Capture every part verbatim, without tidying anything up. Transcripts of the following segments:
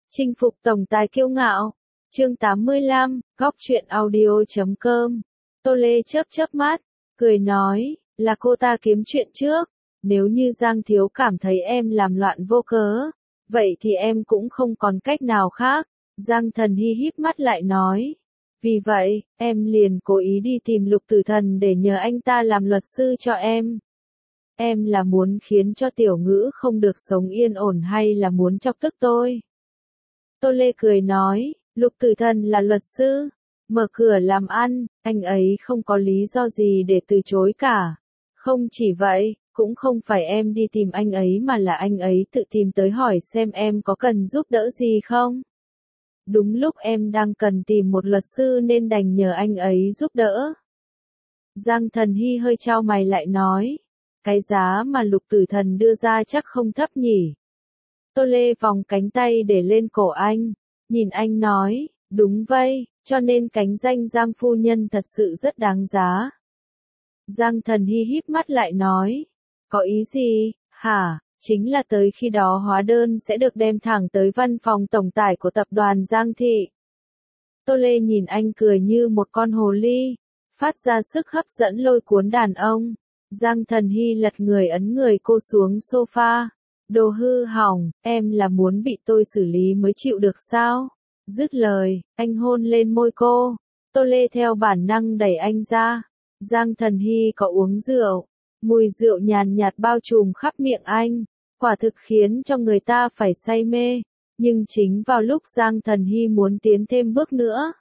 Chinh phục tổng tài kiêu ngạo. Chương tám mươi lăm, góc truyện audio chấm com. Tô Lê chớp chớp mắt, cười nói, là cô ta kiếm chuyện trước. Nếu như Giang Thiếu cảm thấy em làm loạn vô cớ, vậy thì em cũng không còn cách nào khác. Giang Thần Hy híp mắt lại nói. Vì vậy, em liền cố ý đi tìm Lục Tử Thần để nhờ anh ta làm luật sư cho em. Em là muốn khiến cho tiểu ngữ không được sống yên ổn hay là muốn chọc tức tôi? Tô Lê cười nói, Lục Tử Thần là luật sư, mở cửa làm ăn, anh ấy không có lý do gì để từ chối cả. Không chỉ vậy, cũng không phải em đi tìm anh ấy mà là anh ấy tự tìm tới hỏi xem em có cần giúp đỡ gì không. Đúng lúc em đang cần tìm một luật sư nên đành nhờ anh ấy giúp đỡ. Giang Thần Hy hơi chau mày lại nói, cái giá mà Lục Tử Thần đưa ra chắc không thấp nhỉ. Tô Lê vòng cánh tay để lên cổ anh, nhìn anh nói, đúng vậy, cho nên cánh danh Giang phu nhân thật sự rất đáng giá. Giang Thần Hy híp mắt lại nói, có ý gì, hả, chính là tới khi đó hóa đơn sẽ được đem thẳng tới văn phòng tổng tài của tập đoàn Giang Thị. Tô Lê nhìn anh cười như một con hồ ly, phát ra sức hấp dẫn lôi cuốn đàn ông. Giang Thần Hy lật người ấn người cô xuống sofa. Đồ hư hỏng, em là muốn bị tôi xử lý mới chịu được sao? Dứt lời, anh hôn lên môi cô. Tô Lê theo bản năng đẩy anh ra. Giang Thần Hy có uống rượu. Mùi rượu nhàn nhạt bao trùm khắp miệng anh. Quả thực khiến cho người ta phải say mê. Nhưng chính vào lúc Giang Thần Hy muốn tiến thêm bước nữa,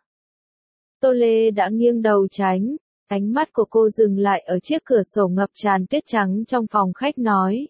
Tô Lê đã nghiêng đầu tránh. Ánh mắt của cô dừng lại ở chiếc cửa sổ ngập tràn tuyết trắng trong phòng khách nói.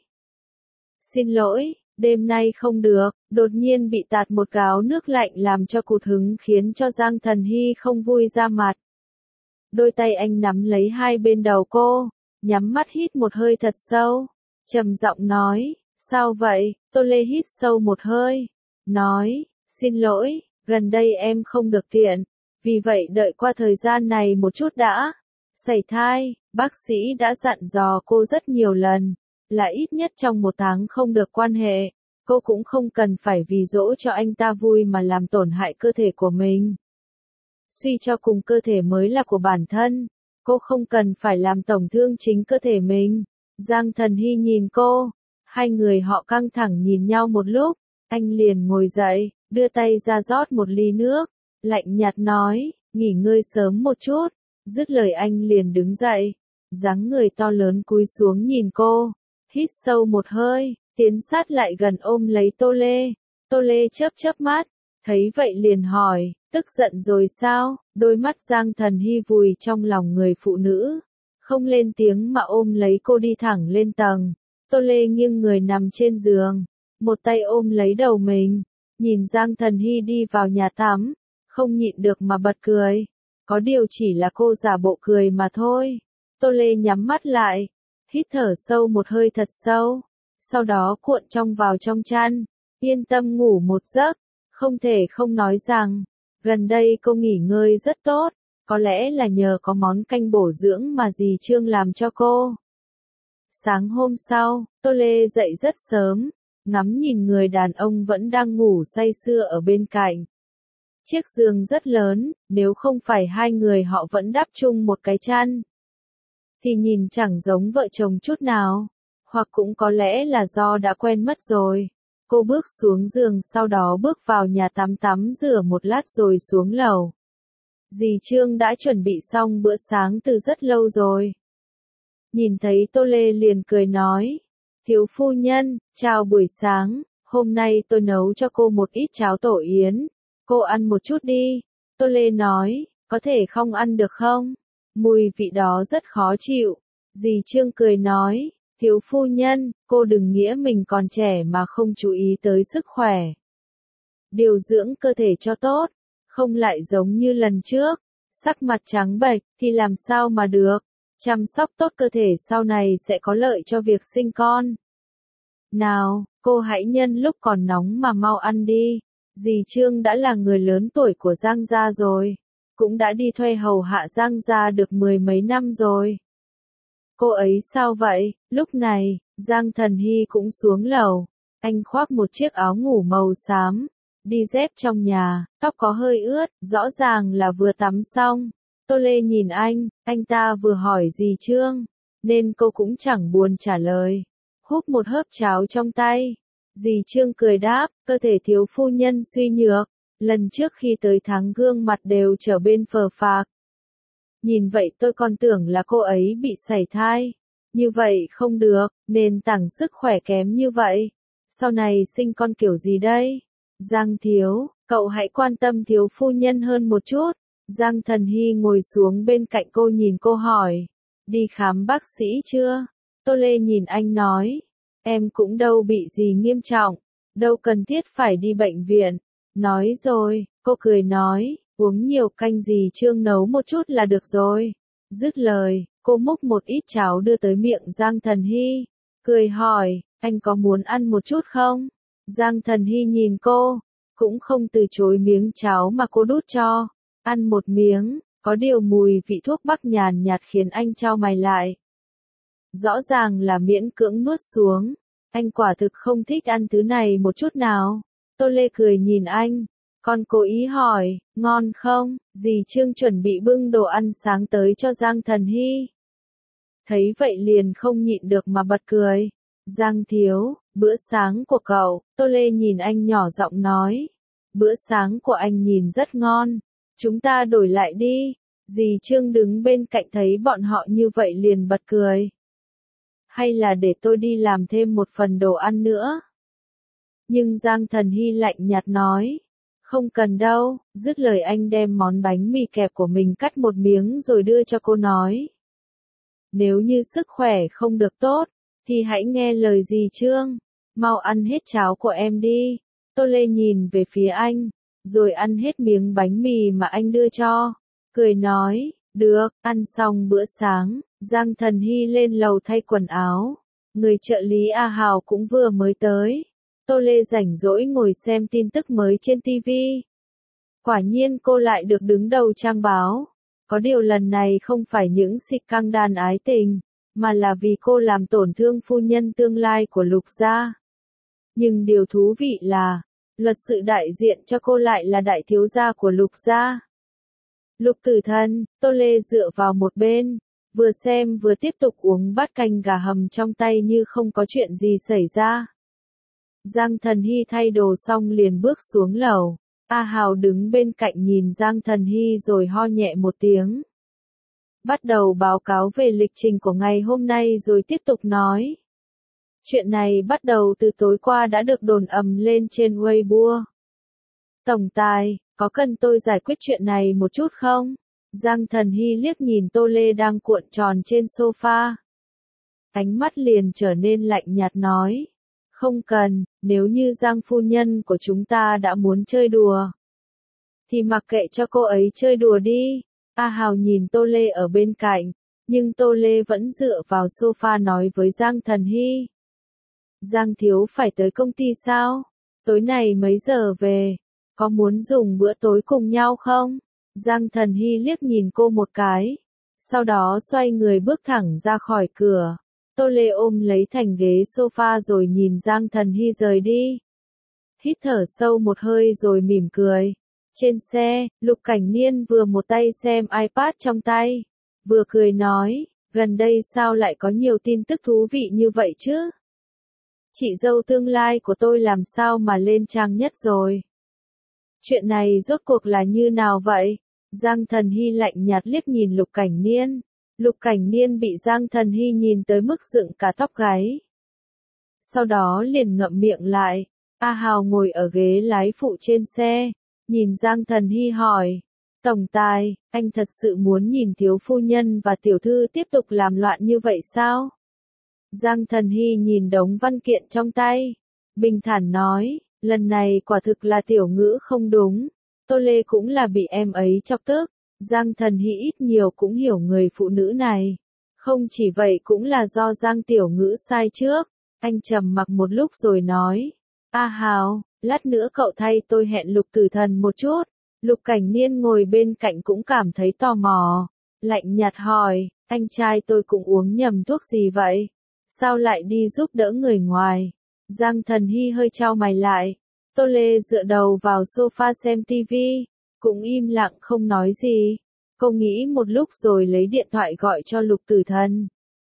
Xin lỗi, đêm nay không được, đột nhiên bị tạt một gáo nước lạnh làm cho cụt hứng khiến cho Giang Thần Hy không vui ra mặt. Đôi tay anh nắm lấy hai bên đầu cô, nhắm mắt hít một hơi thật sâu, trầm giọng nói, sao vậy? Tô Lê hít sâu một hơi, nói, xin lỗi, gần đây em không được tiện, vì vậy đợi qua thời gian này một chút đã. Sảy thai, bác sĩ đã dặn dò cô rất nhiều lần, là ít nhất trong một tháng không được quan hệ, cô cũng không cần phải vì dỗ cho anh ta vui mà làm tổn hại cơ thể của mình. Suy cho cùng cơ thể mới là của bản thân, cô không cần phải làm tổn thương chính cơ thể mình. Giang Thần Hy nhìn cô, hai người họ căng thẳng nhìn nhau một lúc, anh liền ngồi dậy, đưa tay ra rót một ly nước, lạnh nhạt nói, nghỉ ngơi sớm một chút. Dứt lời anh liền đứng dậy, dáng người to lớn cúi xuống nhìn cô, hít sâu một hơi, tiến sát lại gần ôm lấy Tô Lê. Tô Lê chớp chớp mắt, thấy vậy liền hỏi, tức giận rồi sao? Đôi mắt Giang Thần Hy vùi trong lòng người phụ nữ, không lên tiếng mà ôm lấy cô đi thẳng lên tầng. Tô Lê nghiêng người nằm trên giường, một tay ôm lấy đầu mình, nhìn Giang Thần Hy đi vào nhà tắm, không nhịn được mà bật cười. Có điều chỉ là cô giả bộ cười mà thôi. Tô Lê nhắm mắt lại, hít thở sâu một hơi thật sâu, sau đó cuộn trong vào trong chăn, yên tâm ngủ một giấc. Không thể không nói rằng, gần đây cô nghỉ ngơi rất tốt, có lẽ là nhờ có món canh bổ dưỡng mà dì Trương làm cho cô. Sáng hôm sau, Tô Lê dậy rất sớm, ngắm nhìn người đàn ông vẫn đang ngủ say sưa ở bên cạnh. Chiếc giường rất lớn, nếu không phải hai người họ vẫn đắp chung một cái chăn, thì nhìn chẳng giống vợ chồng chút nào, hoặc cũng có lẽ là do đã quen mất rồi. Cô bước xuống giường sau đó bước vào nhà tắm tắm rửa một lát rồi xuống lầu. Dì Trương đã chuẩn bị xong bữa sáng từ rất lâu rồi. Nhìn thấy Tô Lê liền cười nói, thiếu phu nhân, chào buổi sáng, hôm nay tôi nấu cho cô một ít cháo tổ yến. Cô ăn một chút đi. Tô Lê nói, có thể không ăn được không? Mùi vị đó rất khó chịu. Dì Trương cười nói, thiếu phu nhân, cô đừng nghĩa mình còn trẻ mà không chú ý tới sức khỏe. Điều dưỡng cơ thể cho tốt, không lại giống như lần trước, sắc mặt trắng bệch thì làm sao mà được. Chăm sóc tốt cơ thể sau này sẽ có lợi cho việc sinh con. Nào, cô hãy nhân lúc còn nóng mà mau ăn đi. Dì Trương đã là người lớn tuổi của Giang gia rồi, cũng đã đi thuê hầu hạ Giang gia được mười mấy năm rồi. Cô ấy sao vậy? Lúc này, Giang Thần Hy cũng xuống lầu, anh khoác một chiếc áo ngủ màu xám, đi dép trong nhà, tóc có hơi ướt, rõ ràng là vừa tắm xong. Tô Lê nhìn anh, anh ta vừa hỏi dì Trương, nên cô cũng chẳng buồn trả lời. Húp một hớp cháo trong tay. Dì Trương cười đáp, cơ thể thiếu phu nhân suy nhược, lần trước khi tới tháng gương mặt đều trở bên phờ phạc. Nhìn vậy tôi còn tưởng là cô ấy bị sảy thai. Như vậy không được, nền tảng sức khỏe kém như vậy. Sau này sinh con kiểu gì đây? Giang Thiếu, cậu hãy quan tâm thiếu phu nhân hơn một chút. Giang Thần Hy ngồi xuống bên cạnh cô nhìn cô hỏi. Đi khám bác sĩ chưa? Tô Lê nhìn anh nói. Em cũng đâu bị gì nghiêm trọng, đâu cần thiết phải đi bệnh viện. Nói rồi, cô cười nói, uống nhiều canh dì Trương nấu một chút là được rồi. Dứt lời, cô múc một ít cháo đưa tới miệng Giang Thần Hy, cười hỏi, anh có muốn ăn một chút không? Giang Thần Hy nhìn cô, cũng không từ chối miếng cháo mà cô đút cho. Ăn một miếng, có điều mùi vị thuốc bắc nhàn nhạt khiến anh chau mày lại. Rõ ràng là miễn cưỡng nuốt xuống. Anh quả thực không thích ăn thứ này một chút nào. Tô Lê cười nhìn anh. Con cố ý hỏi, ngon không? Dì Trương chuẩn bị bưng đồ ăn sáng tới cho Giang Thần Hy. Thấy vậy liền không nhịn được mà bật cười. Giang Thiếu, bữa sáng của cậu. Tô Lê nhìn anh nhỏ giọng nói. Bữa sáng của anh nhìn rất ngon. Chúng ta đổi lại đi. Dì Trương đứng bên cạnh thấy bọn họ như vậy liền bật cười. Hay là để tôi đi làm thêm một phần đồ ăn nữa? Nhưng Giang Thần Hy lạnh nhạt nói. Không cần đâu. Dứt lời anh đem món bánh mì kẹp của mình cắt một miếng rồi đưa cho cô nói. Nếu như sức khỏe không được tốt, thì hãy nghe lời dì Trương. Mau ăn hết cháo của em đi. Tô Lê nhìn về phía anh, rồi ăn hết miếng bánh mì mà anh đưa cho. Cười nói, được, ăn xong bữa sáng, Giang Thần Hy lên lầu thay quần áo. Người trợ lý A Hào cũng vừa mới tới. Tô Lê rảnh rỗi ngồi xem tin tức mới trên ti vi. Quả nhiên cô lại được đứng đầu trang báo. Có điều lần này không phải những xịt căng đàn ái tình, mà là vì cô làm tổn thương phu nhân tương lai của Lục gia. Nhưng điều thú vị là, luật sự đại diện cho cô lại là đại thiếu gia của Lục gia. Lục Tử Thần, Tô Lê dựa vào một bên, vừa xem vừa tiếp tục uống bát canh gà hầm trong tay như không có chuyện gì xảy ra. Giang Thần Hy thay đồ xong liền bước xuống lầu. A Hào đứng bên cạnh nhìn Giang Thần Hy rồi ho nhẹ một tiếng. Bắt đầu báo cáo về lịch trình của ngày hôm nay rồi tiếp tục nói. Chuyện này bắt đầu từ tối qua đã được đồn ầm lên trên Weibo. Tổng tài, có cần tôi giải quyết chuyện này một chút không? Giang Thần Hy liếc nhìn Tô Lê đang cuộn tròn trên sofa. Ánh mắt liền trở nên lạnh nhạt nói. Không cần, nếu như Giang phu nhân của chúng ta đã muốn chơi đùa, thì mặc kệ cho cô ấy chơi đùa đi. A Hào nhìn Tô Lê ở bên cạnh, nhưng Tô Lê vẫn dựa vào sofa nói với Giang Thần Hy. Giang Thiếu phải tới công ty sao? Tối nay mấy giờ về? Có muốn dùng bữa tối cùng nhau không? Giang Thần Hy liếc nhìn cô một cái, sau đó xoay người bước thẳng ra khỏi cửa. Tô Lê ôm lấy thành ghế sofa rồi nhìn Giang Thần Hy rời đi. Hít thở sâu một hơi rồi mỉm cười. Trên xe, Lục Cảnh Niên vừa một tay xem iPad trong tay, vừa cười nói, gần đây sao lại có nhiều tin tức thú vị như vậy chứ? Chị dâu tương lai của tôi làm sao mà lên trang nhất rồi? Chuyện này rốt cuộc là như nào vậy? Giang Thần Hy lạnh nhạt liếc nhìn Lục Cảnh Niên. Lục Cảnh Niên bị Giang Thần Hy nhìn tới mức dựng cả tóc gáy. Sau đó liền ngậm miệng lại. A Hào ngồi ở ghế lái phụ trên xe, nhìn Giang Thần Hy hỏi. Tổng tài, anh thật sự muốn nhìn thiếu phu nhân và tiểu thư tiếp tục làm loạn như vậy sao? Giang Thần Hy nhìn đống văn kiện trong tay, bình thản nói, lần này quả thực là tiểu ngữ không đúng. Tô Lê cũng là bị em ấy chọc tức. Giang Thần Hy ít nhiều cũng hiểu người phụ nữ này. Không chỉ vậy cũng là do Giang tiểu ngữ sai trước. Anh trầm mặc một lúc rồi nói. A Hào, lát nữa cậu thay tôi hẹn Lục Tử Thần một chút. Lục Cảnh Niên ngồi bên cạnh cũng cảm thấy tò mò. Lạnh nhạt hỏi, anh trai tôi cũng uống nhầm thuốc gì vậy? Sao lại đi giúp đỡ người ngoài? Giang Thần Hy hơi chau mày lại. Tô Lê dựa đầu vào sofa xem tivi, cũng im lặng không nói gì. Cô nghĩ một lúc rồi lấy điện thoại gọi cho Lục Tử Thần.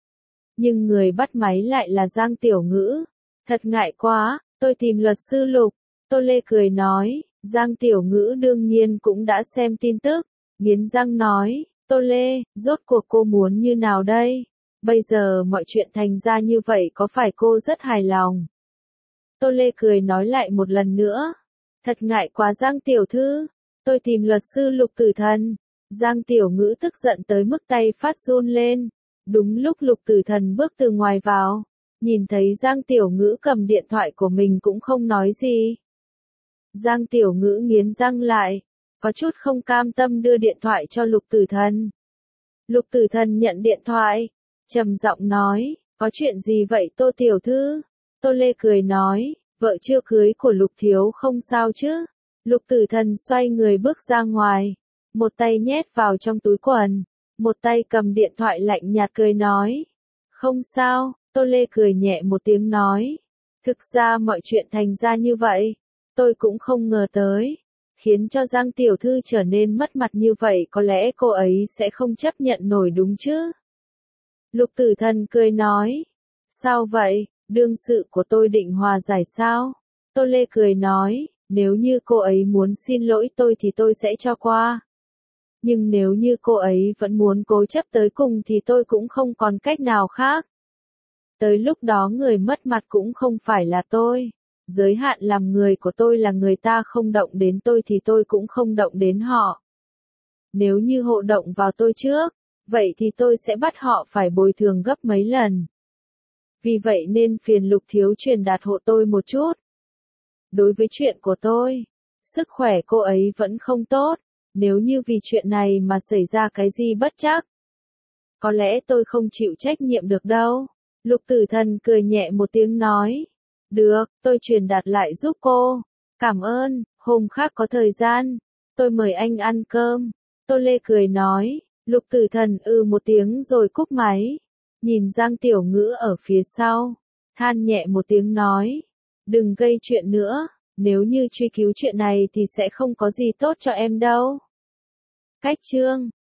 Nhưng người bắt máy lại là Giang Tiểu Ngữ. Thật ngại quá, tôi tìm luật sư Lục. Tô Lê cười nói, Giang Tiểu Ngữ đương nhiên cũng đã xem tin tức. Nghiến răng nói, Tô Lê, rốt cuộc cô muốn như nào đây? Bây giờ mọi chuyện thành ra như vậy có phải cô rất hài lòng? Tô Lê cười nói lại một lần nữa. Thật ngại quá Giang Tiểu Thư. Tôi tìm luật sư Lục Tử Thần. Giang Tiểu Ngữ tức giận tới mức tay phát run lên. Đúng lúc Lục Tử Thần bước từ ngoài vào. Nhìn thấy Giang Tiểu Ngữ cầm điện thoại của mình cũng không nói gì. Giang Tiểu Ngữ nghiến răng lại. Có chút không cam tâm đưa điện thoại cho Lục Tử Thần. Lục Tử Thần nhận điện thoại. Trầm giọng nói, có chuyện gì vậy Tô Tiểu Thư? Tô Lê cười nói, vợ chưa cưới của Lục Thiếu không sao chứ? Lục Tử Thần xoay người bước ra ngoài. Một tay nhét vào trong túi quần. Một tay cầm điện thoại lạnh nhạt cười nói. Không sao, Tô Lê cười nhẹ một tiếng nói. Thực ra mọi chuyện thành ra như vậy. Tôi cũng không ngờ tới. Khiến cho Giang Tiểu Thư trở nên mất mặt như vậy có lẽ cô ấy sẽ không chấp nhận nổi đúng chứ? Lục Tử Thần cười nói. Sao vậy, đương sự của tôi định hòa giải sao? Tô Lê cười nói, nếu như cô ấy muốn xin lỗi tôi thì tôi sẽ cho qua. Nhưng nếu như cô ấy vẫn muốn cố chấp tới cùng thì tôi cũng không còn cách nào khác. Tới lúc đó người mất mặt cũng không phải là tôi. Giới hạn làm người của tôi là người ta không động đến tôi thì tôi cũng không động đến họ. Nếu như họ động vào tôi trước, vậy thì tôi sẽ bắt họ phải bồi thường gấp mấy lần. Vì vậy nên phiền Lục Thiếu truyền đạt hộ tôi một chút. Đối với chuyện của tôi, sức khỏe cô ấy vẫn không tốt, nếu như vì chuyện này mà xảy ra cái gì bất trắc. Có lẽ tôi không chịu trách nhiệm được đâu. Lục Tử Thần cười nhẹ một tiếng nói. Được, tôi truyền đạt lại giúp cô. Cảm ơn, hôm khác có thời gian, tôi mời anh ăn cơm. Tô Lê cười nói. Lục Tử Thần ư một tiếng rồi cúp máy. Nhìn Giang Tiểu Ngữ ở phía sau. Than nhẹ một tiếng nói. Đừng gây chuyện nữa. Nếu như truy cứu chuyện này thì sẽ không có gì tốt cho em đâu. Cách chương